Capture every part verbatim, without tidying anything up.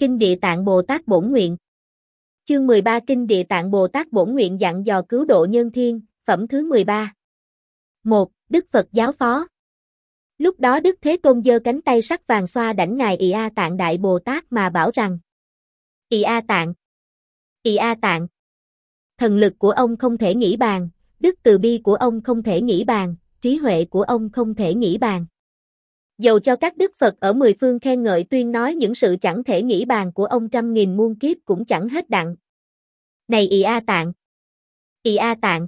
Kinh Địa Tạng Bồ Tát Bổn Nguyện. Chương mười ba Kinh Địa Tạng Bồ Tát Bổn Nguyện dặn dò cứu độ nhân thiên, phẩm thứ mười ba. một. Đức Phật giáo phó. Lúc đó Đức Thế Tôn giơ cánh tay sắc vàng xoa đảnh ngài Ị A Tạng Đại Bồ Tát mà bảo rằng: Ị A Tạng, Ị A Tạng, thần lực của ông không thể nghĩ bàn, đức từ bi của ông không thể nghĩ bàn, trí huệ của ông không thể nghĩ bàn. Dầu cho các đức Phật ở mười phương khen ngợi tuyên nói những sự chẳng thể nghĩ bàn của ông trăm nghìn muôn kiếp cũng chẳng hết đặng. Này Ị A Tạng, Ị A Tạng,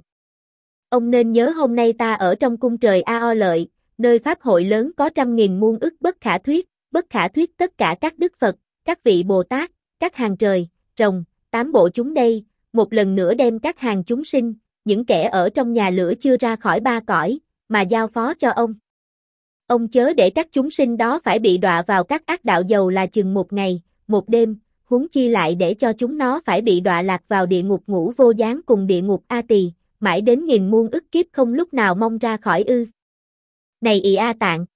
ông nên nhớ hôm nay ta ở trong cung trời A O Lợi, nơi pháp hội lớn có trăm nghìn muôn ức bất khả thuyết, bất khả thuyết tất cả các đức Phật, các vị Bồ Tát, các hàng trời, rồng, tám bộ chúng đây, một lần nữa đem các hàng chúng sinh, những kẻ ở trong nhà lửa chưa ra khỏi ba cõi, mà giao phó cho ông. Ông chớ để các chúng sinh đó phải bị đọa vào các ác đạo dầu là chừng một ngày, một đêm, huống chi lại để cho chúng nó phải bị đọa lạc vào địa ngục ngũ vô gián cùng địa ngục A Tỳ, mãi đến nghìn muôn ức kiếp không lúc nào mong ra khỏi ư. Này Ị A Tạng,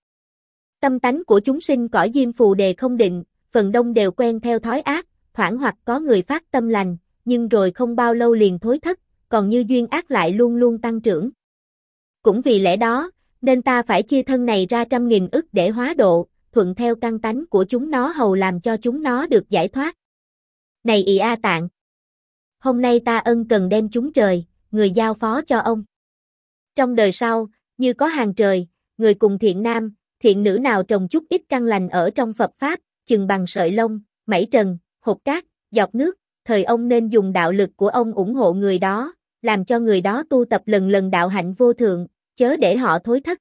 tâm tánh của chúng sinh cõi diêm phù đề không định, phần đông đều quen theo thói ác, thoảng hoặc có người phát tâm lành, nhưng rồi không bao lâu liền thối thất, còn như duyên ác lại luôn luôn tăng trưởng. Cũng vì lẽ đó, nên ta phải chia thân này ra trăm nghìn ức để hóa độ, thuận theo căn tánh của chúng nó hầu làm cho chúng nó được giải thoát. Này Ị A Tạng, hôm nay ta ân cần đem chúng trời, người giao phó cho ông. Trong đời sau, như có hàng trời, người cùng thiện nam, thiện nữ nào trồng chút ít căn lành ở trong Phật Pháp, chừng bằng sợi lông, mảy trần, hột cát, giọt nước, thời ông nên dùng đạo lực của ông ủng hộ người đó, làm cho người đó tu tập lần lần đạo hạnh vô thượng, chớ để họ thối thất.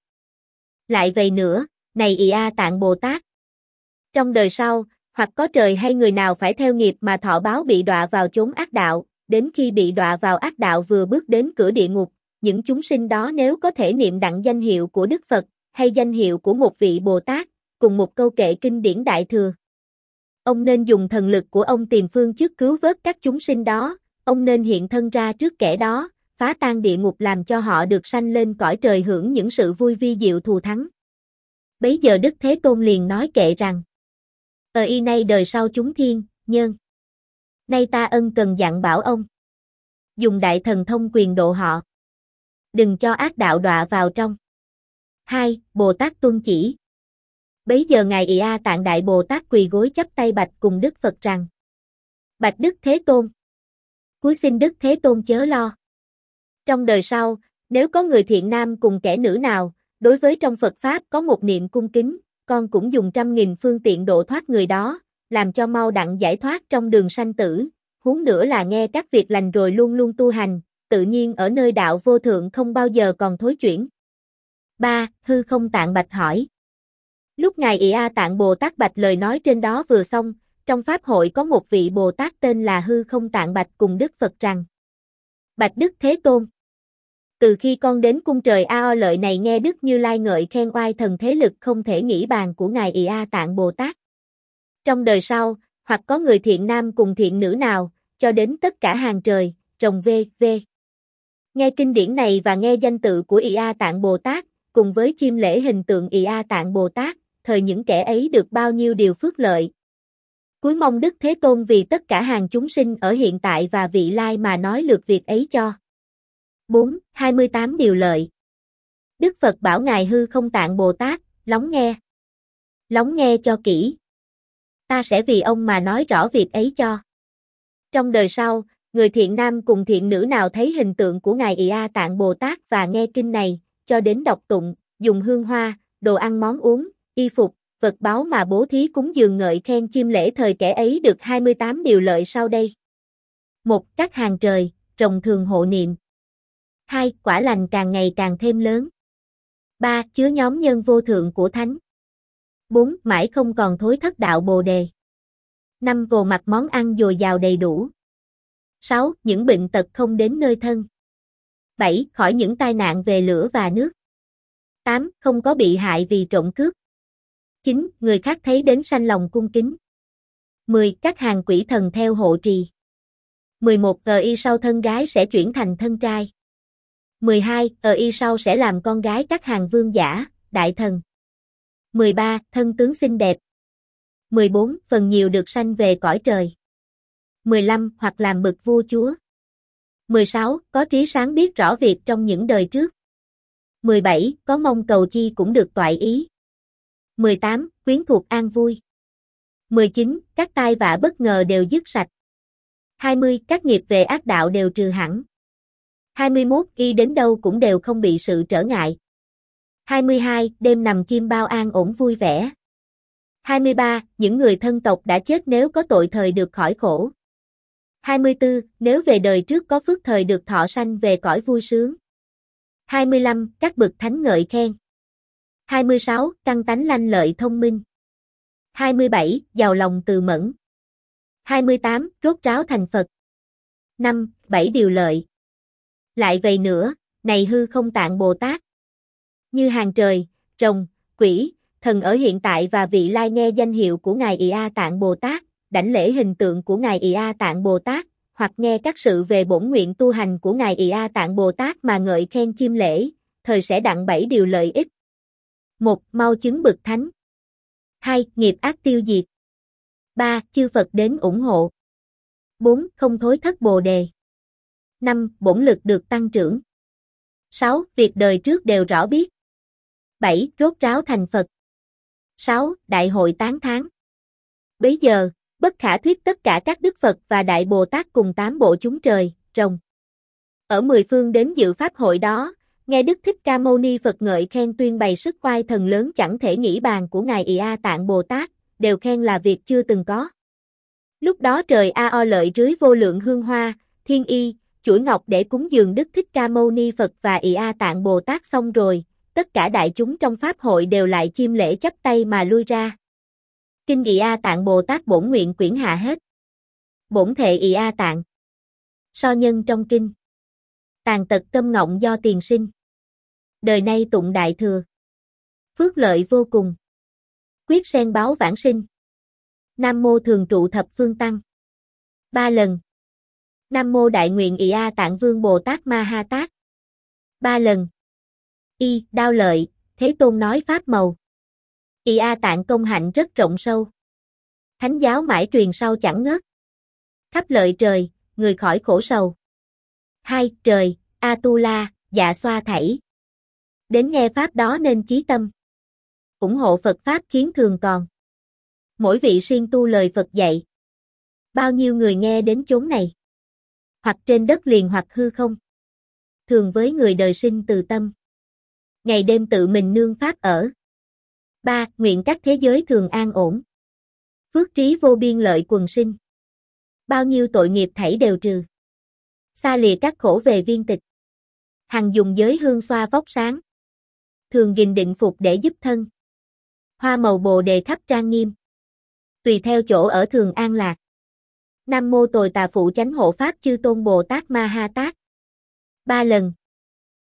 Lại vậy nữa, này Ị A Tạng Bồ Tát, trong đời sau, hoặc có trời hay người nào phải theo nghiệp mà thọ báo bị đọa vào chốn ác đạo, đến khi bị đọa vào ác đạo vừa bước đến cửa địa ngục, những chúng sinh đó nếu có thể niệm đặng danh hiệu của Đức Phật, hay danh hiệu của một vị Bồ Tát, cùng một câu kệ kinh điển Đại Thừa, ông nên dùng thần lực của ông tìm phương trước cứu vớt các chúng sinh đó, ông nên hiện thân ra trước kẻ đó, phá tan địa ngục làm cho họ được sanh lên cõi trời hưởng những sự vui vi diệu thù thắng. Bấy giờ Đức Thế Tôn liền nói kệ rằng: Ờ y nay đời sau chúng thiên, nhân. Nay ta ân cần dặn bảo ông. Dùng đại thần thông quyền độ họ. Đừng cho ác đạo đọa vào trong. hai. Bồ Tát tuân chỉ. Bấy giờ ngài Ị A Tạng Đại Bồ Tát quỳ gối chắp tay bạch cùng Đức Phật rằng: Bạch Đức Thế Tôn, cúi xin Đức Thế Tôn chớ lo. Trong đời sau, nếu có người thiện nam cùng kẻ nữ nào, đối với trong Phật Pháp có một niệm cung kính, con cũng dùng trăm nghìn phương tiện độ thoát người đó, làm cho mau đặng giải thoát trong đường sanh tử, huống nữa là nghe các việc lành rồi luôn luôn tu hành, tự nhiên ở nơi đạo vô thượng không bao giờ còn thối chuyển. ba. Hư Không Tạng bạch hỏi. Lúc ngài Ị A Tạng Bồ Tát bạch lời nói trên đó vừa xong, trong Pháp hội có một vị Bồ Tát tên là Hư Không Tạng bạch cùng Đức Phật rằng: Bạch Đức Thế Tôn, từ khi con đến cung trời A O Lợi này nghe Đức Như Lai ngợi khen oai thần thế lực không thể nghĩ bàn của ngài Ị A Tạng Bồ Tát. Trong đời sau, hoặc có người thiện nam cùng thiện nữ nào, cho đến tất cả hàng trời, rồng v v nghe kinh điển này và nghe danh tự của Ị A Tạng Bồ Tát, cùng với chiêm lễ hình tượng Ị A Tạng Bồ Tát, thời những kẻ ấy được bao nhiêu điều phước lợi. Cuối mong Đức Thế Tôn vì tất cả hàng chúng sinh ở hiện tại và vị lai mà nói lượt việc ấy cho. bốn. hai mươi tám điều lợi. Đức Phật bảo ngài Hư Không Tạng Bồ Tát, lắng nghe. Lắng nghe cho kỹ. Ta sẽ vì ông mà nói rõ việc ấy cho. Trong đời sau, người thiện nam cùng thiện nữ nào thấy hình tượng của ngài Ị A Tạng Bồ Tát và nghe kinh này, cho đến đọc tụng, dùng hương hoa, đồ ăn món uống, y phục, vật báu mà bố thí cúng dường ngợi khen chiêm lễ thời kẻ ấy được hai mươi tám điều lợi sau đây. một. Các hàng trời, rồng thường hộ niệm. hai. Quả lành càng ngày càng thêm lớn. ba. Chứa nhóm nhân vô thượng của Thánh. bốn. Mãi không còn thối thất đạo Bồ Đề. năm. Gồ mặt món ăn dồi dào đầy đủ. sáu. Những bệnh tật không đến nơi thân. bảy. Khỏi những tai nạn về lửa và nước. tám. Không có bị hại vì trộm cướp. chín. Người khác thấy đến sanh lòng cung kính. mười. Các hàng quỷ thần theo hộ trì. mười một. Ở y sau thân gái sẽ chuyển thành thân trai. mười hai. Ở y sau sẽ làm con gái các hàng vương giả, đại thần. mười ba. Thân tướng xinh đẹp. mười bốn. Phần nhiều được sanh về cõi trời. mười lăm. Hoặc làm bậc vua chúa. mười sáu. Có trí sáng biết rõ việc trong những đời trước. mười bảy. Có mong cầu chi cũng được toại ý. mười tám. Quyến thuộc an vui. mười chín. Các tai vạ bất ngờ đều dứt sạch. hai mươi. Các nghiệp về ác đạo đều trừ hẳn. hai mươi mốt. Y đến đâu cũng đều không bị sự trở ngại. hai mươi hai. Đêm nằm chim bao an ổn vui vẻ. hai mươi ba. Những người thân tộc đã chết nếu có tội thời được khỏi khổ. hai mươi tư. Nếu về đời trước có phước thời được thọ sanh về cõi vui sướng. hai mươi lăm. Các bậc thánh ngợi khen. hai mươi sáu. Căn tánh lanh lợi thông minh. hai mươi bảy. Giàu lòng từ mẫn. hai mươi tám. Rốt ráo thành Phật. năm. Bảy điều lợi. Lại vậy nữa, này hư không tạng Bồ Tát. Như hàng trời, rồng, quỷ, thần ở hiện tại và vị lai nghe danh hiệu của Ngài Ị A Tạng Bồ Tát, đảnh lễ hình tượng của Ngài Ị A Tạng Bồ Tát, hoặc nghe các sự về bổn nguyện tu hành của Ngài Ị A Tạng Bồ Tát mà ngợi khen chiêm lễ, thời sẽ đặng bảy điều lợi ích. một. Mau chứng bậc thánh. hai. Nghiệp ác tiêu diệt. ba. Chư Phật đến ủng hộ. bốn. Không thối thất Bồ đề. năm. Bổn lực được tăng trưởng. sáu. Việc đời trước đều rõ biết. bảy. Rốt ráo thành Phật. sáu. Đại hội tán thán. Bấy giờ, bất khả thuyết tất cả các Đức Phật và Đại Bồ Tát cùng tám bộ chúng trời, rồng. Ở mười phương đến dự pháp hội đó, nghe Đức Thích Ca Mâu Ni Phật ngợi khen tuyên bày sức oai thần lớn chẳng thể nghĩ bàn của Ngài Ị A Tạng Bồ Tát, đều khen là việc chưa từng có. Lúc đó trời A O lợi rưới vô lượng hương hoa, thiên y, chuỗi ngọc để cúng dường Đức Thích Ca Mâu Ni Phật và Ị A Tạng Bồ Tát xong rồi, tất cả đại chúng trong pháp hội đều lại chiêm lễ chắp tay mà lui ra. Kinh Ị A Tạng Bồ Tát bổn nguyện quyển hạ hết. Bổn thệ Ị A Tạng. So nhân trong kinh. Tàn tật câm ngọng do tiền sinh. Đời nay tụng đại thừa. Phước lợi vô cùng. Quyết sen báo vãng sinh. Nam mô thường trụ thập phương tăng. Ba lần. Nam mô đại nguyện Ị A Tạng Vương Bồ Tát Ma Ha Tát. Ba lần. Y, đao lợi, Thế Tôn nói pháp màu. Ị A Tạng công hạnh rất rộng sâu. Thánh giáo mãi truyền sau chẳng ngớt. Khắp lợi trời, người khỏi khổ sầu. Hai. Trời, A-tu-la, dạ xoa thảy. Đến nghe pháp đó nên chí tâm. Ủng hộ Phật pháp khiến thường còn. Mỗi vị siêng tu lời Phật dạy. Bao nhiêu người nghe đến chốn này. Hoặc trên đất liền hoặc hư không. Thường với người đời sinh từ tâm. Ngày đêm tự mình nương pháp ở. ba. Nguyện các thế giới thường an ổn. Phước trí vô biên lợi quần sinh. Bao nhiêu tội nghiệp thảy đều trừ. Xa lìa các khổ về viên tịch. Hằng dùng giới hương xoa vóc sáng. Thường gìn định phục để giúp thân. Hoa màu bồ đề khắp trang nghiêm. Tùy theo chỗ ở thường an lạc. Nam mô tồi tà phụ chánh hộ pháp chư tôn Bồ Tát Ma Ha Tát. Ba lần.